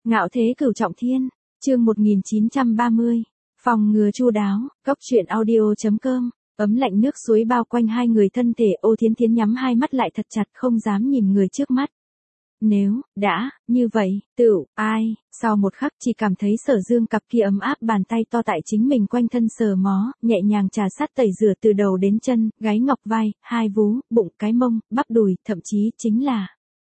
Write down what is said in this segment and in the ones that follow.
Ngạo thế cửu trọng thiên, chương 1930, phòng ngừa chu đáo, cốc truyện audio.com, ấm lạnh nước suối bao quanh hai người thân thể. Ô Thiến Thiến nhắm hai mắt lại thật chặt không dám nhìn người trước mắt. Nếu, đã, như vậy, ai, sau một khắc chỉ cảm thấy Sở Dương cặp kia ấm áp bàn tay to tại chính mình quanh thân sờ mó, nhẹ nhàng trà sát tẩy rửa từ đầu đến chân, gáy ngọc vai, hai vú, bụng, cái mông, bắp đùi, thậm chí chính là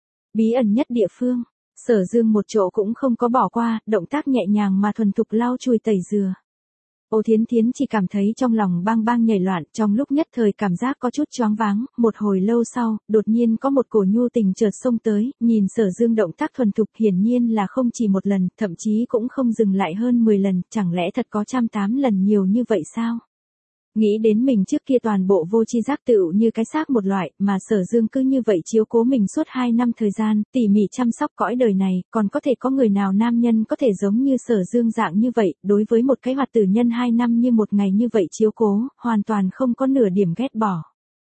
bí ẩn nhất địa phương. Sở Dương một chỗ cũng không có bỏ qua, động tác nhẹ nhàng mà thuần thục lau chùi tẩy rửa. Ô Thiến Thiến chỉ cảm thấy trong lòng bang bang nhảy loạn, trong lúc nhất thời cảm giác có chút choáng váng, một hồi lâu sau, đột nhiên có một cổ nhu tình chợt xông tới, nhìn Sở Dương động tác thuần thục hiển nhiên là không chỉ một lần, thậm chí cũng không dừng lại hơn 10 lần, chẳng lẽ thật có 108 lần nhiều như vậy sao? Nghĩ đến mình trước kia toàn bộ vô tri giác tựu như cái xác một loại, mà Sở Dương cứ như vậy chiếu cố mình suốt 2 năm thời gian, tỉ mỉ chăm sóc cõi đời này, còn có thể có người nào nam nhân có thể giống như Sở Dương dạng như vậy, đối với một cái hoạt tử nhân 2 năm như một ngày như vậy chiếu cố, hoàn toàn không có nửa điểm ghét bỏ.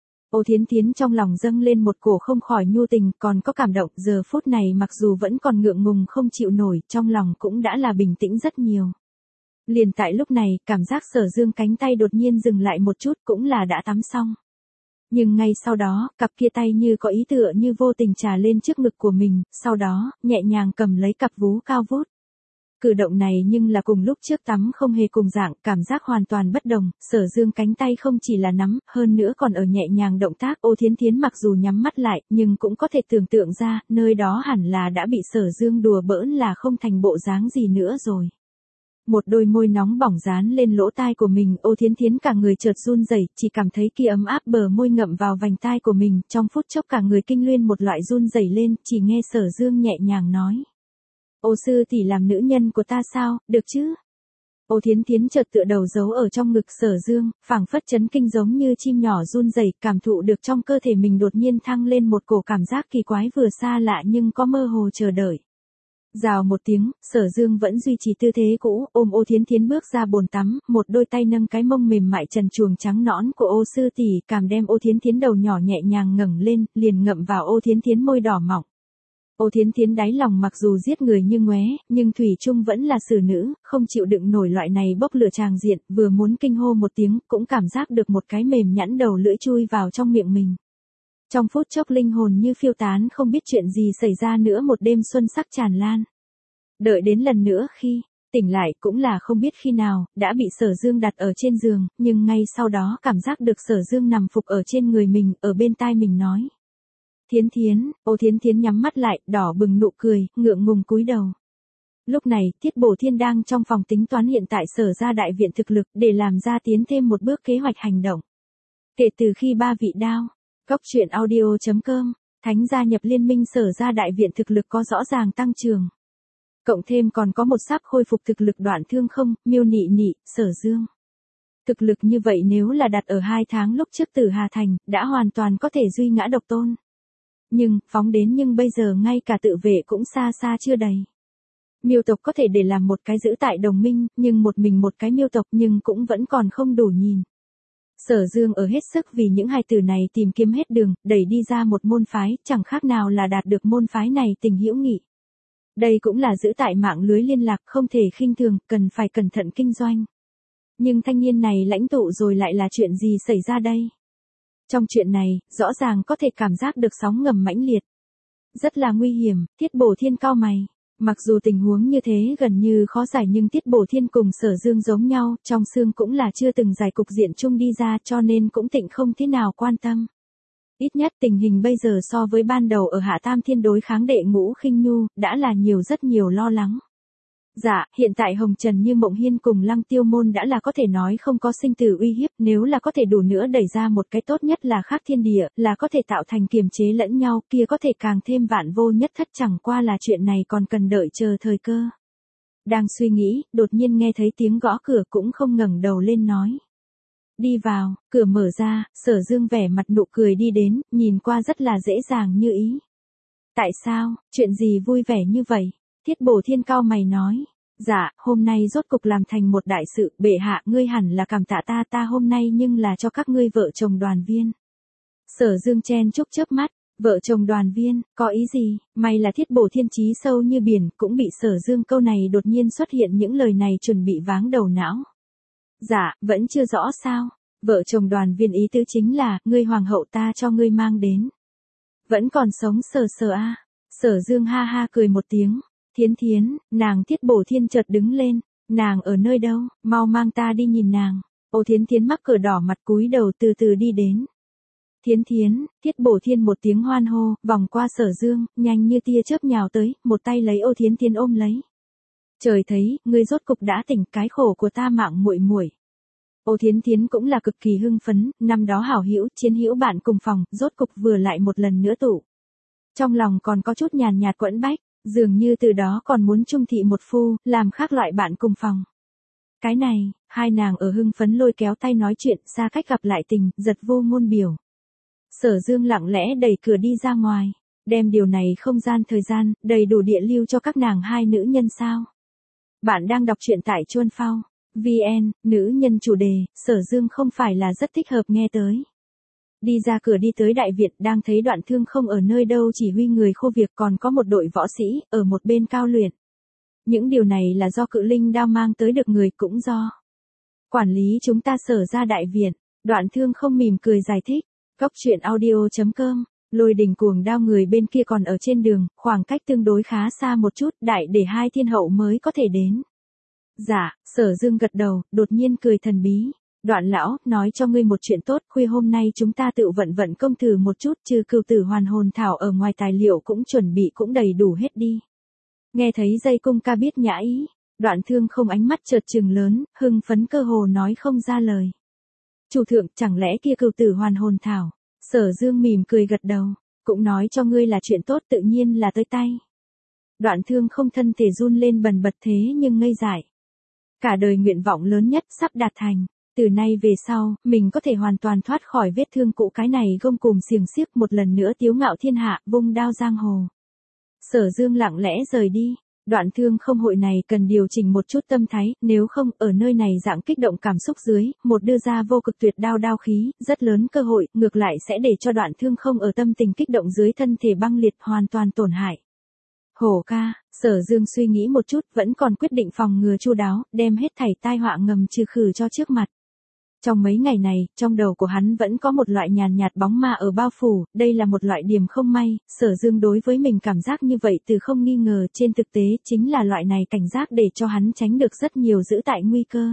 Ô Thiến Thiến trong lòng dâng lên một cổ không khỏi nhu tình, còn có cảm động, giờ phút này mặc dù vẫn còn ngượng ngùng không chịu nổi, trong lòng cũng đã là bình tĩnh rất nhiều. Liền tại lúc này, cảm giác Sở Dương cánh tay đột nhiên dừng lại một chút cũng là đã tắm xong. Nhưng ngay sau đó, cặp kia tay như có ý tựa như vô tình trà lên trước ngực của mình, sau đó, nhẹ nhàng cầm lấy cặp vú cao vút. Cử động này nhưng là cùng lúc trước tắm không hề cùng dạng, cảm giác hoàn toàn bất đồng, Sở Dương cánh tay không chỉ là nắm, hơn nữa còn ở nhẹ nhàng động tác. Ô Thiến Thiến mặc dù nhắm mắt lại, nhưng cũng có thể tưởng tượng ra, nơi đó hẳn là đã bị Sở Dương đùa bỡn là không thành bộ dáng gì nữa rồi. Một đôi môi nóng bỏng dán lên lỗ tai của mình, Ô Thiến Thiến cả người chợt run rẩy, chỉ cảm thấy kia ấm áp bờ môi ngậm vào vành tai của mình, trong phút chốc cả người kinh luyên một loại run rẩy lên, chỉ nghe Sở Dương nhẹ nhàng nói: "Ô sư tỷ làm nữ nhân của ta sao, được chứ?" Ô Thiến Thiến chợt tựa đầu giấu ở trong ngực Sở Dương, phảng phất chấn kinh giống như chim nhỏ run rẩy, cảm thụ được trong cơ thể mình đột nhiên thăng lên một cổ cảm giác kỳ quái vừa xa lạ nhưng có mơ hồ chờ đợi. Rào một tiếng, Sở Dương vẫn duy trì tư thế cũ, ôm Ô Thiến Thiến bước ra bồn tắm, một đôi tay nâng cái mông mềm mại trần truồng trắng nõn của Ô sư tỷ, cảm đem Ô Thiến Thiến đầu nhỏ nhẹ nhàng ngẩng lên, liền ngậm vào Ô Thiến Thiến môi đỏ mọng. Ô Thiến Thiến đáy lòng mặc dù giết người như ngoé, nhưng thủy chung vẫn là xử nữ, không chịu đựng nổi loại này bốc lửa tràng diện, vừa muốn kinh hô một tiếng, cũng cảm giác được một cái mềm nhẵn đầu lưỡi chui vào trong miệng mình. Trong phút chốc linh hồn như phiêu tán, không biết chuyện gì xảy ra nữa, một đêm xuân sắc tràn lan. Đợi đến lần nữa khi tỉnh lại cũng là không biết khi nào, đã bị Sở Dương đặt ở trên giường, nhưng ngay sau đó cảm giác được Sở Dương nằm phục ở trên người mình, ở bên tai mình nói: "Thiến Thiến." Ô Thiến Thiến nhắm mắt lại, đỏ bừng nụ cười, ngượng ngùng cúi đầu. Lúc này, Tiết Bổ Thiên đang trong phòng tính toán hiện tại Sở gia đại viện thực lực, để làm ra tiến thêm một bước kế hoạch hành động. Kể từ khi 3 vị đao, cốc truyện audio.com, thánh gia nhập liên minh, Sở gia đại viện thực lực có rõ ràng tăng trưởng. Cộng thêm còn có một sắp khôi phục thực lực Đoạn Thương Không, Miêu Nị Nị, Sở Dương. Thực lực như vậy nếu là đặt ở 2 tháng lúc trước Tử Hà Thành, đã hoàn toàn có thể duy ngã độc tôn. Nhưng, phóng đến nhưng bây giờ ngay cả tự vệ cũng xa xa chưa đầy. Miêu tộc có thể để làm một cái giữ tại đồng minh, nhưng một mình một cái miêu tộc nhưng cũng vẫn còn không đủ nhìn. Sở Dương ở hết sức vì những hài tử này tìm kiếm hết đường, đẩy đi ra một môn phái, chẳng khác nào là đạt được môn phái này tình hữu nghị. Đây cũng là giữ tại mạng lưới liên lạc, không thể khinh thường, cần phải cẩn thận kinh doanh. Nhưng thanh niên này lãnh tụ rồi lại là chuyện gì xảy ra đây? Trong chuyện này, rõ ràng có thể cảm giác được sóng ngầm mãnh liệt. Rất là nguy hiểm. Tiết Bổ Thiên cau mày. Mặc dù tình huống như thế gần như khó giải, nhưng Tiết Bổ Thiên cùng Sở Dương giống nhau, trong xương cũng là chưa từng giải cục diện chung đi ra, cho nên cũng tịnh không thế nào quan tâm. Ít nhất tình hình bây giờ so với ban đầu ở Hạ Tam Thiên đối kháng Đệ Ngũ Khinh Nhu, đã là rất nhiều lo lắng. Dạ, hiện tại Hồng Trần Như Mộng Hiên cùng Lăng Tiêu Môn đã là có thể nói không có sinh tử uy hiếp, nếu là có thể đủ nữa đẩy ra một cái tốt nhất là khác thiên địa, là có thể tạo thành kiềm chế lẫn nhau, kia có thể càng thêm vạn vô nhất thất, chẳng qua là chuyện này còn cần đợi chờ thời cơ. Đang suy nghĩ, đột nhiên nghe thấy tiếng gõ cửa, cũng không ngẩng đầu lên nói: "Đi vào." Cửa mở ra, Sở Dương vẻ mặt nụ cười đi đến, nhìn qua rất là dễ dàng như ý. "Tại sao, chuyện gì vui vẻ như vậy?" Tiết Bổ Thiên cau mày nói: "Dạ, hôm nay rốt cục làm thành một đại sự, bệ hạ ngươi hẳn là cảm tạ ta, ta hôm nay nhưng là cho các ngươi vợ chồng đoàn viên." Sở Dương chen chúc chớp mắt, Vợ chồng Đoàn Viên, có ý gì, may là Thiết Bổ Thiên trí sâu như biển, cũng bị Sở Dương câu này đột nhiên xuất hiện những lời này chuẩn bị váng đầu não. Dạ, vẫn chưa rõ sao, vợ chồng Đoàn Viên ý tứ chính là, ngươi hoàng hậu ta cho ngươi mang đến. Vẫn còn sống sờ a. Sở Dương ha ha cười một tiếng, Thiến Thiến, nàng Thiết Bổ Thiên chợt đứng lên, nàng ở nơi đâu, mau mang ta đi nhìn nàng. Ô Thiến Thiến mắc cờ đỏ mặt cúi đầu từ từ đi đến. Thiến Thiến, Thiết Bổ Thiên một tiếng hoan hô, vòng qua Sở Dương, nhanh như tia chớp nhào tới, một tay lấy Ô Thiến Thiến ôm lấy. Trời thấy, ngươi rốt cục đã tỉnh, cái khổ của ta mạng muội muội. Ô Thiến Thiến cũng là cực kỳ hưng phấn, năm đó hảo hữu, chiến hữu bạn cùng phòng, rốt cục vừa lại một lần nữa tụ. Trong lòng còn có chút nhàn nhạt quẫn bách, dường như từ đó còn muốn chung thị một phu, làm khác loại bạn cùng phòng. Cái này, hai nàng ở hưng phấn lôi kéo tay nói chuyện, xa cách gặp lại tình, giật vô ngôn biểu. Sở Dương lặng lẽ đẩy cửa đi ra ngoài, đem điều này không gian thời gian, đầy đủ địa lưu cho các nàng hai nữ nhân sao. Bạn đang đọc truyện tại Chuân Phao, VN, nữ nhân chủ đề, Sở Dương không phải là rất thích hợp nghe tới. Đi ra cửa đi tới đại viện, đang thấy Đoạn Thương không ở nơi đâu chỉ huy người khô việc, còn có một đội võ sĩ, ở một bên cao luyện. Những điều này là do Cự Linh đao mang tới được người, cũng do quản lý chúng ta Sở ra đại viện. Đoạn Thương không mỉm cười giải thích. Cốc truyện audio.com, Lôi Đình cuồng đao người bên kia còn ở trên đường, khoảng cách tương đối khá xa một chút, đại để hai thiên hậu mới có thể đến. Dạ, Sở Dương gật đầu, đột nhiên cười thần bí. Đoạn lão, nói cho ngươi một chuyện tốt, khuya hôm nay chúng ta tự vận công thử một chút, trừ cừu tử hoàn hồn thảo ở ngoài tài liệu cũng chuẩn bị cũng đầy đủ hết đi. Nghe thấy dây cung ca biết nhã ý, Đoạn Thương không ánh mắt chợt trừng lớn, hưng phấn cơ hồ nói không ra lời. Chủ thượng, chẳng lẽ kia cừu tử hoàn hồn thảo? Sở Dương mỉm cười gật đầu, cũng nói cho ngươi là chuyện tốt tự nhiên là tới tay. Đoạn Thương không thân thể run lên bần bật thế nhưng ngây dại. Cả đời nguyện vọng lớn nhất sắp đạt thành, từ nay về sau, mình có thể hoàn toàn thoát khỏi vết thương cũ cái này gông cùm xiềng xiếc một lần nữa tiếu ngạo thiên hạ, vung đao giang hồ. Sở Dương lặng lẽ rời đi. Đoạn Thương không hội này cần điều chỉnh một chút tâm thái, nếu không, ở nơi này dạng kích động cảm xúc dưới, một đưa ra vô cực tuyệt đao khí, rất lớn cơ hội, ngược lại sẽ để cho Đoạn Thương không ở tâm tình kích động dưới thân thể băng liệt hoàn toàn tổn hại. Hổ ca, Sở Dương suy nghĩ một chút, vẫn còn quyết định phòng ngừa chu đáo, đem hết thảy tai họa ngầm trừ khử cho trước mặt. Trong mấy ngày này, trong đầu của hắn vẫn có một loại nhàn nhạt bóng ma ở bao phủ, đây là một loại điểm không may, Sở Dương đối với mình cảm giác như vậy từ không nghi ngờ, trên thực tế chính là loại này cảnh giác để cho hắn tránh được rất nhiều giữ tại nguy cơ.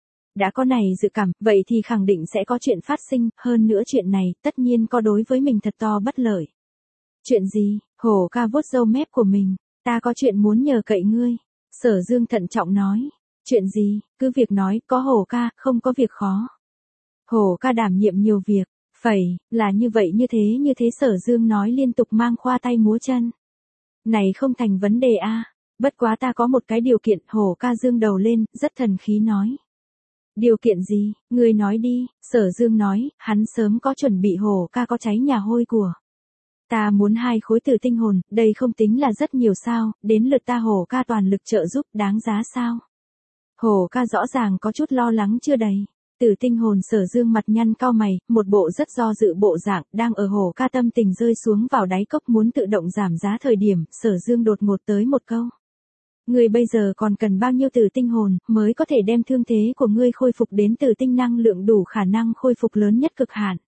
Đã có này dự cảm, vậy thì khẳng định sẽ có chuyện phát sinh, hơn nữa chuyện này, tất nhiên có đối với mình thật to bất lợi. Chuyện gì? Hổ ca vuốt râu mép của mình, ta có chuyện muốn nhờ cậy ngươi. Sở Dương thận trọng nói, chuyện gì, cứ việc nói, có Hổ ca, không có việc khó. Hổ ca đảm nhiệm nhiều việc, là như vậy như thế Sở Dương nói liên tục mang khoa tay múa chân. Này không thành vấn đề a, bất quá ta có một cái điều kiện, Hổ ca dương đầu lên, rất thần khí nói. Điều kiện gì, ngươi nói đi, Sở Dương nói, hắn sớm có chuẩn bị Hổ ca có cháy nhà hôi của. Ta muốn 2 khối tử tinh hồn, đây không tính là rất nhiều sao, đến lượt ta Hổ ca toàn lực trợ giúp, đáng giá sao? Hổ ca rõ ràng có chút lo lắng chưa đầy. Tử tinh hồn Sở Dương mặt nhăn cau mày, một bộ rất do dự bộ dạng, đang ở Hổ ca tâm tình rơi xuống vào đáy cốc muốn tự động giảm giá thời điểm, Sở Dương đột ngột tới một câu. Ngươi bây giờ còn cần bao nhiêu tử tinh hồn, mới có thể đem thương thế của ngươi khôi phục đến tử tinh năng lượng đủ khả năng khôi phục lớn nhất cực hạn.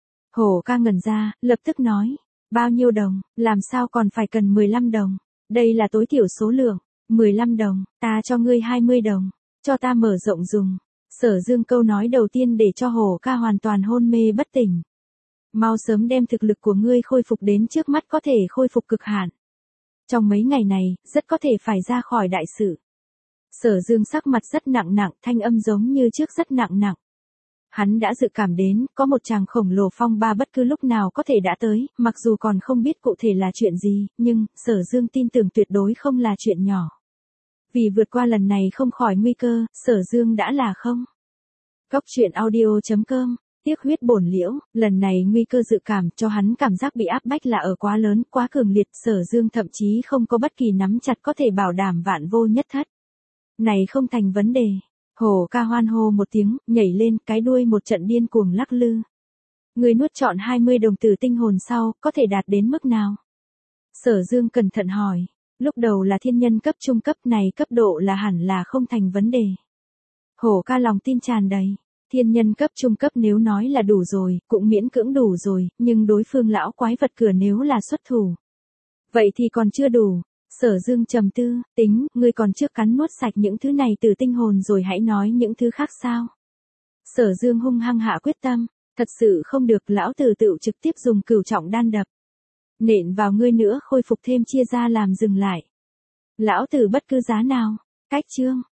Hổ ca ngẩn ra, lập tức nói. Bao nhiêu đồng, làm sao còn phải cần 15 đồng. Đây là tối thiểu số lượng. 15 đồng, ta cho ngươi 20 đồng. Cho ta mở rộng dùng. Sở Dương câu nói đầu tiên để cho Hổ ca hoàn toàn hôn mê bất tỉnh. Mau sớm đem thực lực của ngươi khôi phục đến trước mắt có thể khôi phục cực hạn. Trong mấy ngày này, rất có thể phải ra khỏi đại sự. Sở Dương sắc mặt rất nặng, thanh âm giống như trước rất nặng. Hắn đã dự cảm đến, có một tràng khổng lồ phong ba bất cứ lúc nào có thể đã tới, mặc dù còn không biết cụ thể là chuyện gì, nhưng, Sở Dương tin tưởng tuyệt đối không là chuyện nhỏ. Vì vượt qua lần này không khỏi nguy cơ, Sở Dương đã là không. Cốc truyện audio.com, tiếc huyết bổn liễu, lần này nguy cơ dự cảm cho hắn cảm giác bị áp bách là ở quá lớn, quá cường liệt, Sở Dương thậm chí không có bất kỳ nắm chặt có thể bảo đảm vạn vô nhất thất. Này không thành vấn đề. Hổ ca hoan hô một tiếng, nhảy lên, cái đuôi một trận điên cuồng lắc lư. Ngươi nuốt trọn 20 đồng tử tinh hồn sau, có thể đạt đến mức nào? Sở Dương cẩn thận hỏi. Lúc đầu là thiên nhân cấp trung cấp này cấp độ là hẳn là không thành vấn đề. Hổ ca lòng tin tràn đầy. Thiên nhân cấp trung cấp nếu nói là đủ rồi, cũng miễn cưỡng đủ rồi, nhưng đối phương lão quái vật cửa nếu là xuất thủ. Vậy thì còn chưa đủ. Sở Dương trầm tư, tính, ngươi còn chưa cắn nuốt sạch những thứ này từ tinh hồn rồi hãy nói những thứ khác sao. Sở Dương hung hăng hạ quyết tâm, thật sự không được lão tử tự trực tiếp dùng cửu trọng đan đập. Nện vào ngươi nữa khôi phục thêm chia ra làm dừng lại. Lão tử bất cứ giá nào. Cách chương.